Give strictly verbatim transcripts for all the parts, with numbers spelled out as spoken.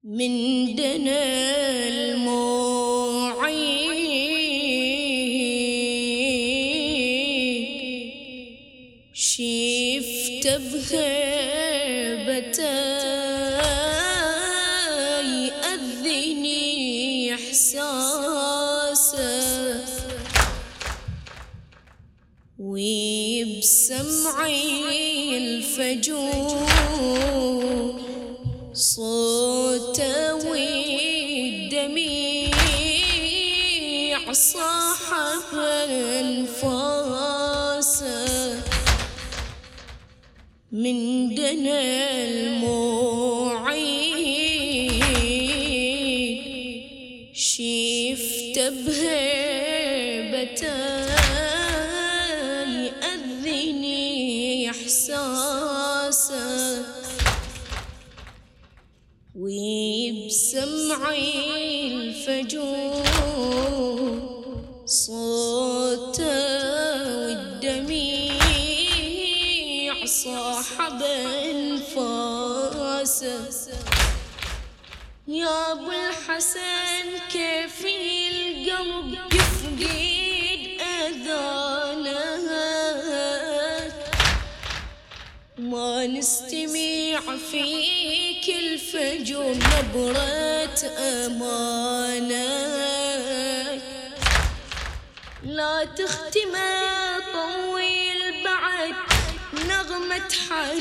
من دنا الموعي شفت بهيبته يأذني إحساسه وبسمعي الفجور صوته والدميع صاحب انفاسه من دنا الموعي شفت بهيبته يأذني إحساسه وبسمعي الفجور صوته والدميع صاحب انفاسه. يا ابو الحسن كيف القلب يفقد اذانك ما نستمع فيك الفجر نبرة أمانك لا تختم طويل بعد نغمة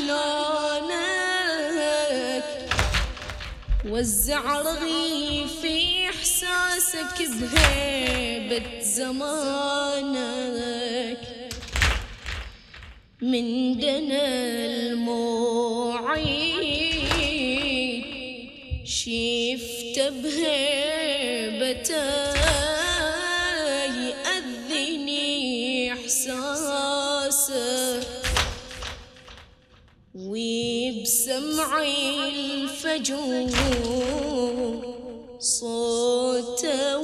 حنانك وزع رغيف إحساسك بهيبة زمانك من دنا الموعي شفت بهيبته يأذني إحساسه وبسمعي الفجور صوته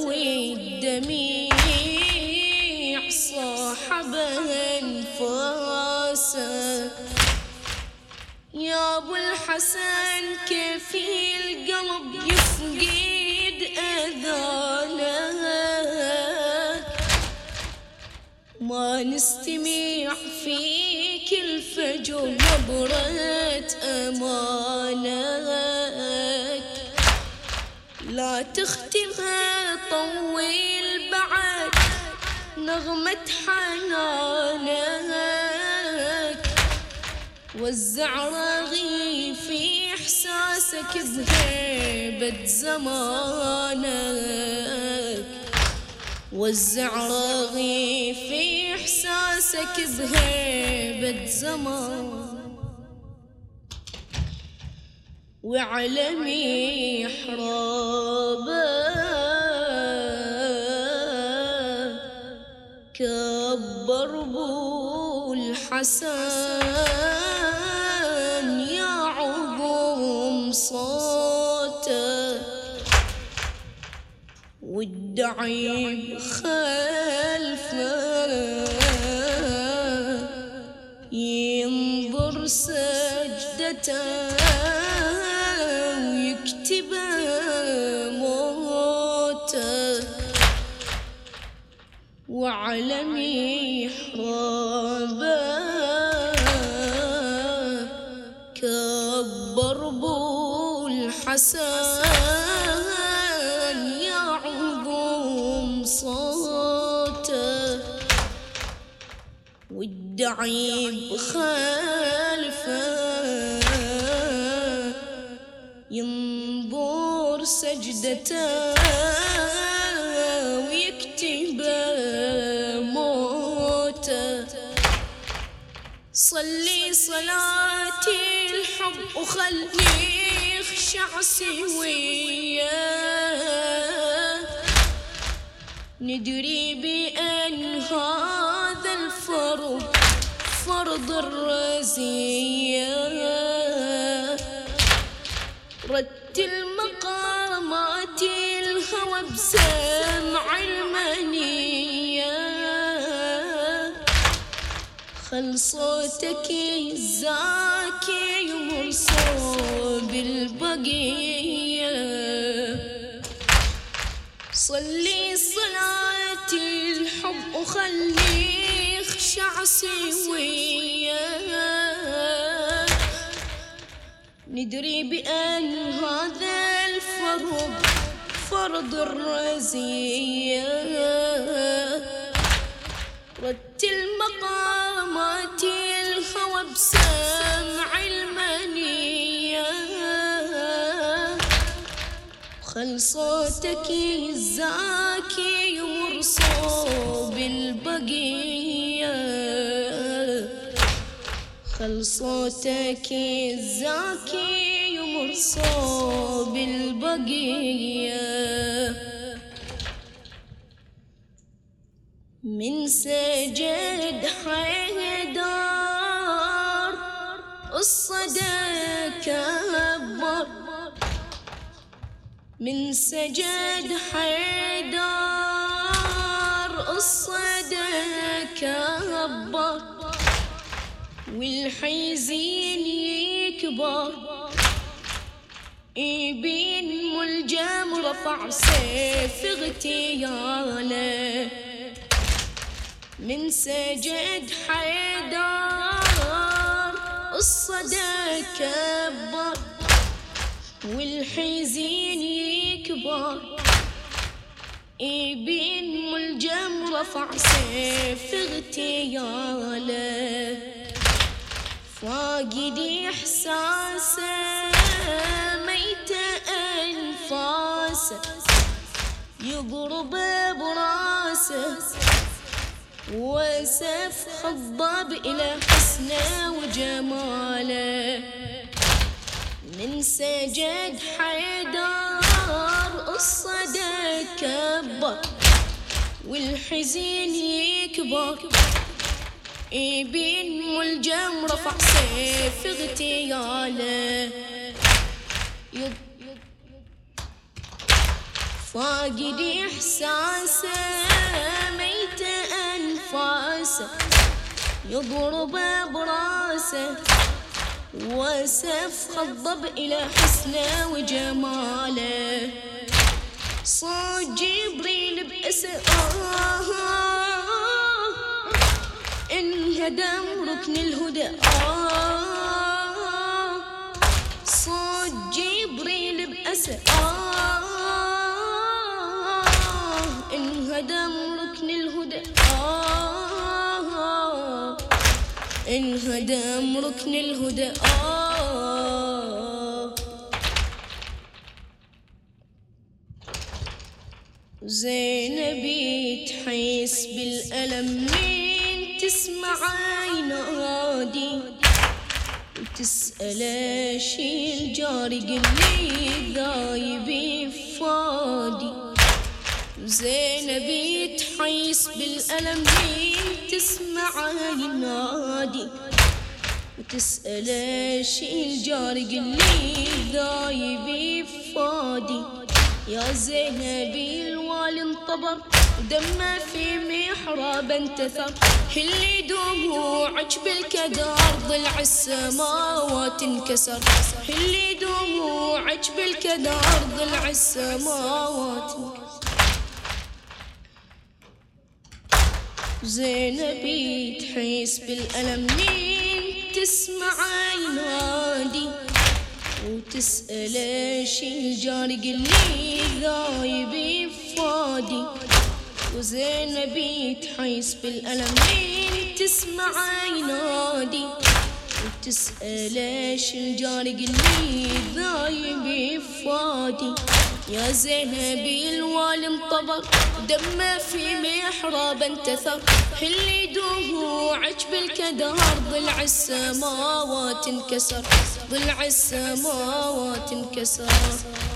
والدميع صاحب انفاسه. يا ابو الحسن كيف القلب يفقد اذانك ما نستمع فيك الفجر نبرة امانك لا تختمها طويل بعد نغمة حنانك وزع رغيف إحساسك بهيبة زمانك وزع رغيف إحساسك بهيبة زمانك وعلى محرابه كبر ابو الحسن يا عظم صوته والدعي بخلفه ينظر سجدته ويكتب موته وعلى محرابه كبر ابو الحسن يا عظم صوته والدعي بخلفه ينظر سجدته ويكتب موته. صلي صلاتي الحب وخلي يخشع سويه ندري بأن هذا الفرض فرض الرزية رتل مقامات الهوى بسمع المنية خل صوتك الزاكي يمر صوب البقية صلي صلاة الحب وخلي يخشع سوية، ندري بأن هذا الفرض فرض الرزية. رتل مقامات الهوى بسمع المنية، خل صوتك الزاكي يمر صوب البقية، خل صوتك الزاكي يمر صوب البقية. من سجد حيدر الصدى كبر، من سجد حيدر الصدى كبر، والحزين يكبر، يبين ملجم رفع سيف اغتياله. من سجد حيدر الصدى كبر، والحزين يكبر، يبين ملجم رفع سيف اغتياله. فاقد احساسه ميت انفاسه، يضرب براسه وسيف خضب الى حسنه وجماله. من سجد حيدر الصدى كبر، والحزين يكبر، يبين ملجم رفع سيف اغتياله. فاقد احساسه ميت انفاسه، يضرب براسه وسيف خضب الى حسنه وجماله. صوت جبريل بأسر آه انهدم ركن الهدى، آه صوت جبريل بأسر آه انهدم ركن الهدى، آه انهدم ركن الهدى. آه زينبي تحس بالألم من تسمع ينادي، وتسأل شي الجاري قلي ذايب فادي. زينبي تحس بالألم من تسمع ينادي، وتسأل شي الجاري قلي ذايب فادي. يا زينبي الوالي انطبر ودمه في محراب انتثر، اللي دموعك بالكدر ضلع السماوات انكسر، اللي دموعك بالكدر ضلع السماوات انكسر. زينبي تحس بالألم من تسمع ينادي، وتسأل شي الجاري قلي ذايب فادي. وزينبي تحس بالألم من تسمع ينادي، وتسأل شي الجاري قلي ذايب فادي. يا زينبي الوالي انطبر ودمه في محراب انتثر، اللي دموعك بالكدر ضلع السماوات انكسر، ضلع السماوات انكسر.